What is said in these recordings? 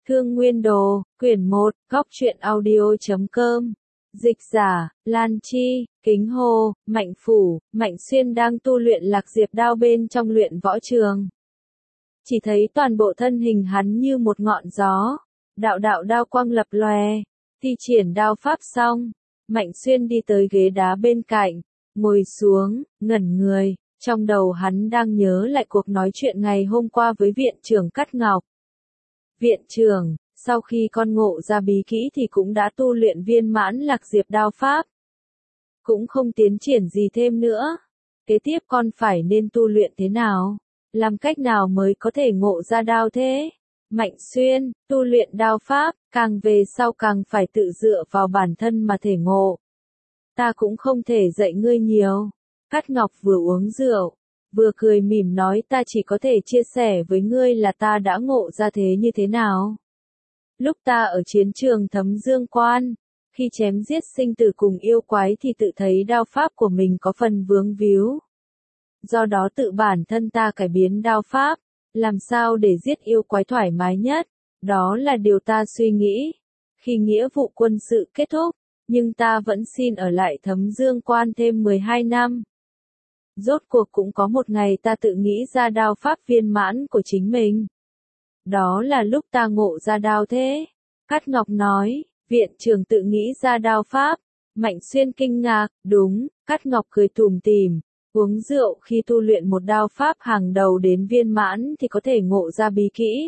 Thương Nguyên Đồ, quyển 1, góc truyện audio.com. Dịch giả, Lan Chi, Kính Hồ, Mạnh Phủ, Mạnh Xuyên đang tu luyện lạc diệp đao bên trong luyện võ trường. Chỉ thấy toàn bộ thân hình hắn như một ngọn gió, đạo đạo đao quang lập lòe, thi triển đao pháp xong. Mạnh Xuyên đi tới ghế đá bên cạnh, ngồi xuống, ngẩn người, trong đầu hắn đang nhớ lại cuộc nói chuyện ngày hôm qua với viện trưởng Cát Ngọc. Viện trưởng, sau khi con ngộ ra bí kỹ thì cũng đã tu luyện viên mãn lạc diệp đao pháp. Cũng không tiến triển gì thêm nữa. Kế tiếp con phải nên tu luyện thế nào? Làm cách nào mới có thể ngộ ra đao thế? Mạnh Xuyên, tu luyện đao pháp, càng về sau càng phải tự dựa vào bản thân mà thể ngộ. Ta cũng không thể dạy ngươi nhiều. Cát Ngọc vừa uống rượu, vừa cười mỉm nói ta chỉ có thể chia sẻ với ngươi là ta đã ngộ ra thế như thế nào. Lúc ta ở chiến trường Thấm Dương Quan, khi chém giết sinh tử cùng yêu quái thì tự thấy đao pháp của mình có phần vướng víu. Do đó tự bản thân ta cải biến đao pháp, làm sao để giết yêu quái thoải mái nhất, đó là điều ta suy nghĩ. Khi nghĩa vụ quân sự kết thúc, nhưng ta vẫn xin ở lại Thấm Dương Quan thêm 12 năm. Rốt cuộc cũng có một ngày ta tự nghĩ ra đao pháp viên mãn của chính mình. Đó là lúc ta ngộ ra đao thế. Cát Ngọc nói, viện trưởng tự nghĩ ra đao pháp. Mạnh Xuyên kinh ngạc, đúng, Cát Ngọc cười tủm tỉm, uống rượu khi tu luyện một đao pháp hàng đầu đến viên mãn thì có thể ngộ ra bí kỹ.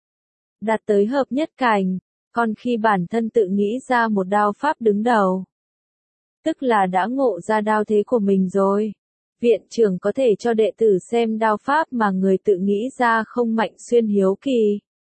Đạt tới hợp nhất cảnh, còn khi bản thân tự nghĩ ra một đao pháp đứng đầu, tức là đã ngộ ra đao thế của mình rồi. Viện trưởng có thể cho đệ tử xem đao pháp mà người tự nghĩ ra không? Mạnh Xuyên hiếu kỳ.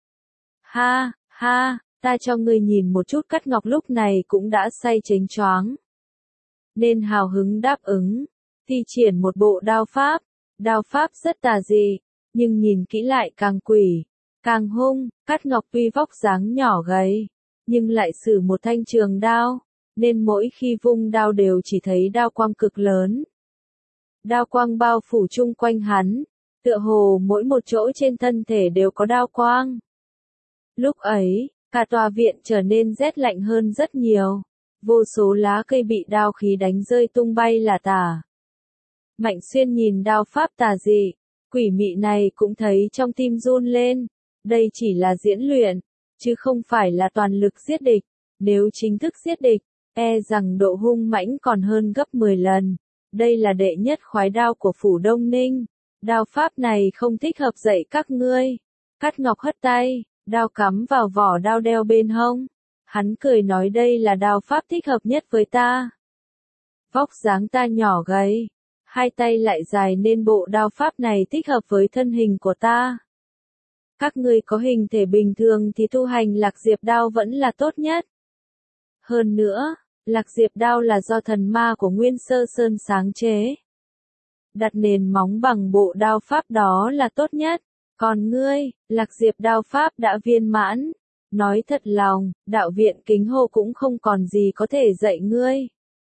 Ha, ha, ta cho ngươi nhìn một chút. Cát Ngọc lúc này cũng đã say chếnh choáng, nên hào hứng đáp ứng, thi triển một bộ đao pháp. Đao pháp rất tà dị, nhưng nhìn kỹ lại càng quỷ, càng hung. Cát Ngọc tuy vóc dáng nhỏ gầy, nhưng lại sử một thanh trường đao, nên mỗi khi vung đao đều chỉ thấy đao quang cực lớn. Đao quang bao phủ chung quanh hắn, tựa hồ mỗi một chỗ trên thân thể đều có đao quang. Lúc ấy, cả tòa viện trở nên rét lạnh hơn rất nhiều, vô số lá cây bị đao khí đánh rơi tung bay lả tả. Mạnh Xuyên nhìn đao pháp tà dị, quỷ mị này cũng thấy trong tim run lên, đây chỉ là diễn luyện, chứ không phải là toàn lực giết địch, nếu chính thức giết địch, e rằng độ hung mãnh còn hơn gấp 10 lần. Đây là đệ nhất khoái đao của Phủ Đông Ninh, đao pháp này không thích hợp dạy các ngươi. Cát Ngọc hất tay, đao cắm vào vỏ đao đeo bên hông. Hắn cười nói đây là đao pháp thích hợp nhất với ta. Vóc dáng ta nhỏ gầy, hai tay lại dài nên bộ đao pháp này thích hợp với thân hình của ta. Các ngươi có hình thể bình thường thì tu hành lạc diệp đao vẫn là tốt nhất. Hơn nữa, lạc diệp đao là do thần ma của Nguyên Sơ Sơn sáng chế. Đặt nền móng bằng bộ đao pháp đó là tốt nhất. Còn ngươi, lạc diệp đao pháp đã viên mãn. Nói thật lòng, đạo viện Kính Hồ cũng không còn gì có thể dạy ngươi.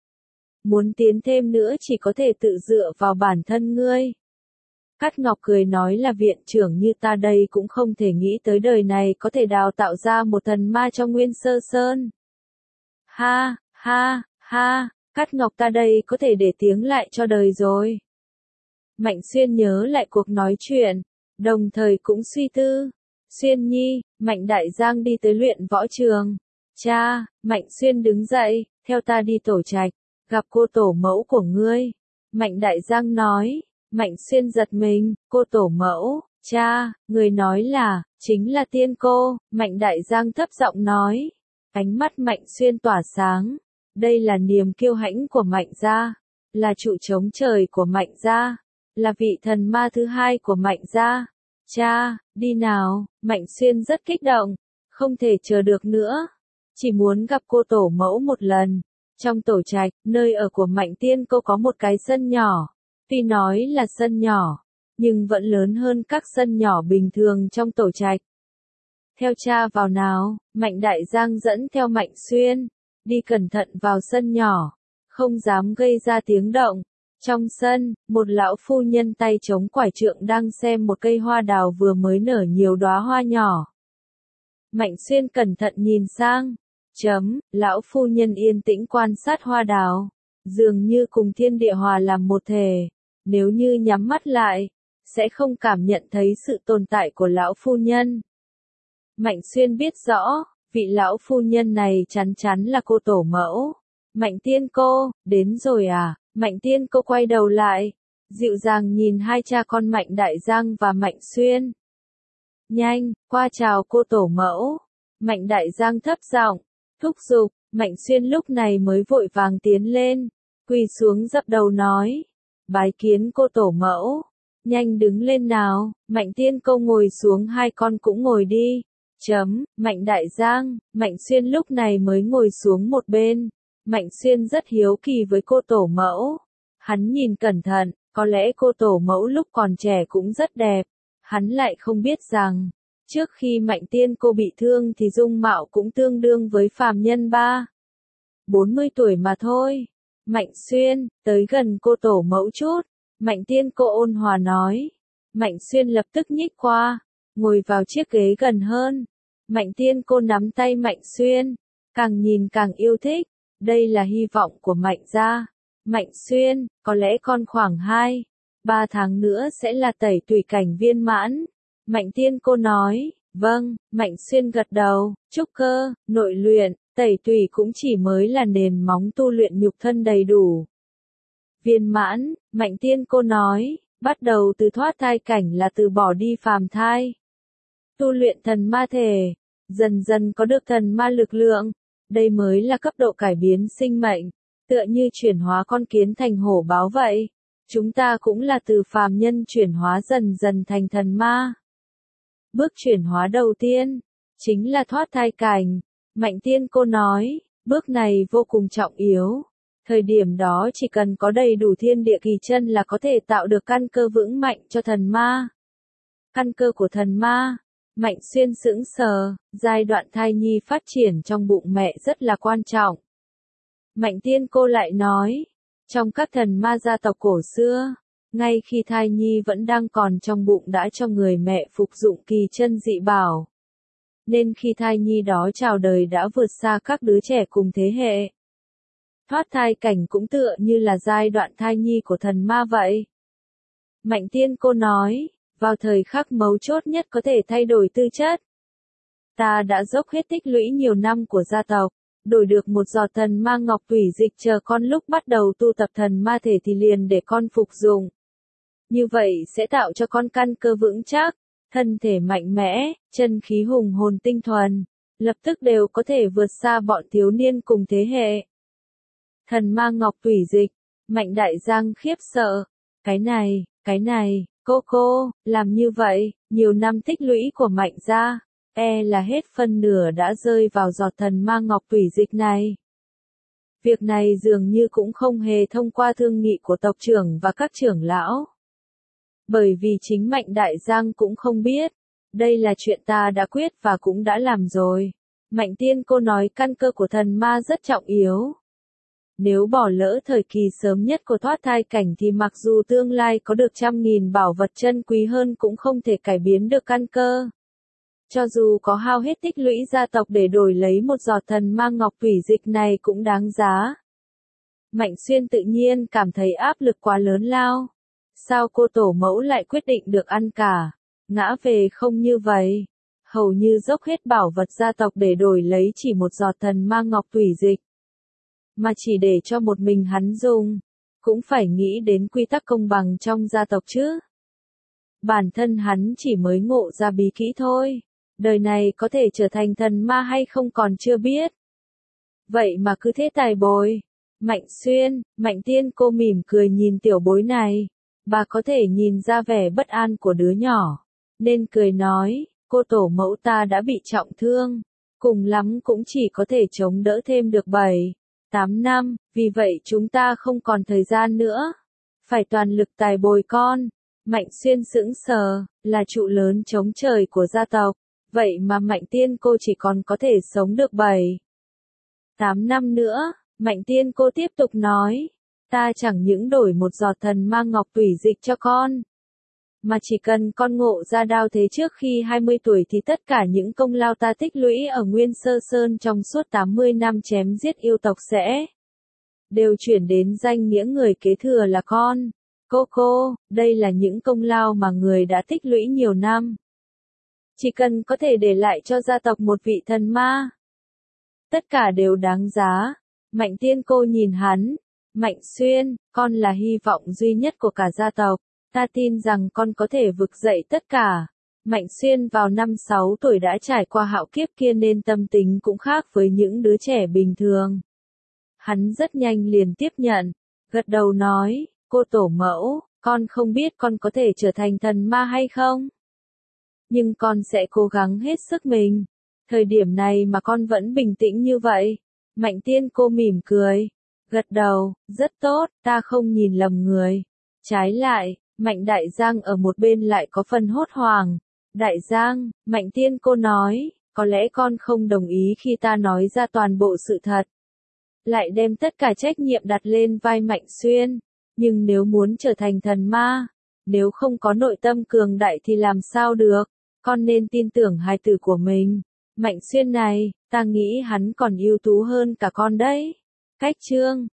Muốn tiến thêm nữa chỉ có thể tự dựa vào bản thân ngươi. Cát Ngọc cười nói là viện trưởng như ta đây cũng không thể nghĩ tới đời này có thể đào tạo ra một thần ma cho Nguyên Sơ Sơn. Ha, ha, ha, Cát Ngọc ta đây có thể để tiếng lại cho đời rồi. Mạnh Xuyên nhớ lại cuộc nói chuyện, đồng thời cũng suy tư. Xuyên nhi, Mạnh Đại Giang đi tới luyện võ trường. Cha, Mạnh Xuyên đứng dậy, theo ta đi tổ trạch, gặp cô tổ mẫu của ngươi. Mạnh Đại Giang nói. Mạnh Xuyên giật mình, cô tổ mẫu, cha, người nói là, chính là tiên cô. Mạnh Đại Giang thấp giọng nói. Ánh mắt Mạnh Xuyên tỏa sáng. Đây là niềm kiêu hãnh của Mạnh gia, là trụ chống trời của Mạnh gia, là vị thần ma thứ hai của Mạnh gia. Cha, đi nào. Mạnh Xuyên rất kích động, không thể chờ được nữa. Chỉ muốn gặp cô tổ mẫu một lần. Trong tổ trạch, nơi ở của Mạnh tiên cô có một cái sân nhỏ. Tuy nói là sân nhỏ, nhưng vẫn lớn hơn các sân nhỏ bình thường trong tổ trạch. Theo cha vào nào. Mạnh Đại Giang dẫn theo Mạnh Xuyên, đi cẩn thận vào sân nhỏ, không dám gây ra tiếng động. Trong sân, một lão phu nhân tay chống quải trượng đang xem một cây hoa đào vừa mới nở nhiều đóa hoa nhỏ. Mạnh Xuyên cẩn thận nhìn sang. Lão phu nhân yên tĩnh quan sát hoa đào. Dường như cùng thiên địa hòa làm một thể. Nếu như nhắm mắt lại, sẽ không cảm nhận thấy sự tồn tại của lão phu nhân. Mạnh Xuyên biết rõ, vị lão phu nhân này chắn chắn là cô tổ mẫu. Mạnh Tiên cô, đến rồi à? Mạnh Tiên cô quay đầu lại, dịu dàng nhìn hai cha con Mạnh Đại Giang và Mạnh Xuyên. Nhanh, qua chào cô tổ mẫu. Mạnh Đại Giang thấp giọng, thúc giục. Mạnh Xuyên lúc này mới vội vàng tiến lên, quỳ xuống dập đầu nói, bái kiến cô tổ mẫu. Nhanh đứng lên nào. Mạnh Tiên cô ngồi xuống, hai con cũng ngồi đi. Mạnh Đại Giang, Mạnh Xuyên lúc này mới ngồi xuống một bên. Mạnh Xuyên rất hiếu kỳ với cô tổ mẫu. Hắn nhìn cẩn thận, có lẽ cô tổ mẫu lúc còn trẻ cũng rất đẹp. Hắn lại không biết rằng, trước khi Mạnh Tiên cô bị thương thì dung mạo cũng tương đương với phàm nhân 40 tuổi mà thôi. Mạnh Xuyên, tới gần cô tổ mẫu chút. Mạnh Tiên cô ôn hòa nói. Mạnh Xuyên lập tức nhích qua, ngồi vào chiếc ghế gần hơn. Mạnh Tiên cô nắm tay Mạnh Xuyên, càng nhìn càng yêu thích. Đây là hy vọng của Mạnh gia. Mạnh Xuyên, có lẽ con khoảng 2-3 tháng nữa sẽ là tẩy tùy cảnh viên mãn. Mạnh Tiên cô nói. Vâng. Mạnh Xuyên gật đầu. Trúc cơ, nội luyện, tẩy tùy cũng chỉ mới là nền móng tu luyện nhục thân đầy đủ. Viên mãn, Mạnh Tiên cô nói, bắt đầu từ thoát thai cảnh là từ bỏ đi phàm thai. Tu luyện thần ma thể, dần dần có được thần ma lực lượng. Đây mới là cấp độ cải biến sinh mệnh, tựa như chuyển hóa con kiến thành hổ báo vậy. Chúng ta cũng là từ phàm nhân chuyển hóa dần dần thành thần ma. Bước chuyển hóa đầu tiên, chính là thoát thai cảnh. Mạnh Tiên cô nói, bước này vô cùng trọng yếu. Thời điểm đó chỉ cần có đầy đủ thiên địa kỳ chân là có thể tạo được căn cơ vững mạnh cho thần ma. Căn cơ của thần ma. Mạnh Xuyên sững sờ, giai đoạn thai nhi phát triển trong bụng mẹ rất là quan trọng. Mạnh Tiên cô lại nói, trong các thần ma gia tộc cổ xưa, ngay khi thai nhi vẫn đang còn trong bụng đã cho người mẹ phục dụng kỳ chân dị bảo. Nên khi thai nhi đó chào đời đã vượt xa các đứa trẻ cùng thế hệ. Thoát thai cảnh cũng tựa như là giai đoạn thai nhi của thần ma vậy. Mạnh Tiên cô nói, vào thời khắc mấu chốt nhất có thể thay đổi tư chất. Ta đã dốc hết tích lũy nhiều năm của gia tộc, đổi được một giọt thần ma ngọc tủy dịch, chờ con lúc bắt đầu tu tập thần ma thể thì liền để con phục dụng. Như vậy sẽ tạo cho con căn cơ vững chắc, thân thể mạnh mẽ, chân khí hùng hồn tinh thuần, lập tức đều có thể vượt xa bọn thiếu niên cùng thế hệ. Thần ma ngọc tủy dịch, Mạnh Đại Giang khiếp sợ. Cái này, cô, làm như vậy, nhiều năm tích lũy của Mạnh gia, là hết phân nửa đã rơi vào giọt thần ma ngọc tủy dịch này. Việc này dường như cũng không hề thông qua thương nghị của tộc trưởng và các trưởng lão. Bởi vì chính Mạnh Đại Giang cũng không biết. Đây là chuyện ta đã quyết và cũng đã làm rồi. Mạnh Tiên cô nói căn cơ của thần ma rất trọng yếu. Nếu bỏ lỡ thời kỳ sớm nhất của thoát thai cảnh thì mặc dù tương lai có được 100.000 bảo vật chân quý hơn cũng không thể cải biến được căn cơ. Cho dù có hao hết tích lũy gia tộc để đổi lấy một giọt thần ma ngọc tủy dịch này cũng đáng giá. Mạnh Xuyên tự nhiên cảm thấy áp lực quá lớn lao. Sao cô tổ mẫu lại quyết định được ăn cả, ngã về không như vậy? Hầu như dốc hết bảo vật gia tộc để đổi lấy chỉ một giọt thần ma ngọc tủy dịch. Mà chỉ để cho một mình hắn dùng, cũng phải nghĩ đến quy tắc công bằng trong gia tộc chứ. Bản thân hắn chỉ mới ngộ ra bí kỹ thôi, đời này có thể trở thành thần ma hay không còn chưa biết. Vậy mà cứ thế tài bồi. Mạnh Xuyên, Mạnh Tiên cô mỉm cười nhìn tiểu bối này, bà có thể nhìn ra vẻ bất an của đứa nhỏ, nên cười nói, cô tổ mẫu ta đã bị trọng thương, cùng lắm cũng chỉ có thể chống đỡ thêm được 7-8 năm, vì vậy chúng ta không còn thời gian nữa, phải toàn lực tài bồi con. Mạnh Xuyên sững sờ, là trụ lớn chống trời của gia tộc, vậy mà Mạnh Tiên cô chỉ còn có thể sống được 7-8 năm nữa. Mạnh Tiên cô tiếp tục nói, ta chẳng những đổi một giọt thần ma ngọc tủy dịch cho con, Mà chỉ cần con ngộ ra đao thế trước khi 20 tuổi thì tất cả những công lao ta tích lũy ở Nguyên Sơ Sơn trong suốt 80 năm chém giết yêu tộc sẽ đều chuyển đến danh nghĩa người kế thừa là con. Cô, đây là những công lao mà người đã tích lũy nhiều năm. Chỉ cần có thể để lại cho gia tộc một vị thần ma. Tất cả đều đáng giá. Mạnh Tiên Cô nhìn hắn. Mạnh Xuyên, con là hy vọng duy nhất của cả gia tộc. Ta tin rằng con có thể vực dậy tất cả. Mạnh Xuyên vào năm 6 tuổi đã trải qua hạo kiếp kia nên tâm tính cũng khác với những đứa trẻ bình thường. Hắn rất nhanh liền tiếp nhận, gật đầu nói, cô tổ mẫu, con không biết con có thể trở thành thần ma hay không? Nhưng con sẽ cố gắng hết sức mình. Thời điểm này mà con vẫn bình tĩnh như vậy. Mạnh Tiên Cô mỉm cười, gật đầu, rất tốt, ta không nhìn lầm người. Trái lại, Mạnh Đại Giang ở một bên lại có phần hốt hoảng. Đại Giang, Mạnh Tiên Cô nói, có lẽ con không đồng ý khi ta nói ra toàn bộ sự thật. Lại đem tất cả trách nhiệm đặt lên vai Mạnh Xuyên. Nhưng nếu muốn trở thành thần ma, nếu không có nội tâm cường đại thì làm sao được, con nên tin tưởng hài tử của mình. Mạnh Xuyên này, ta nghĩ hắn còn ưu tú hơn cả con đấy. Cách chương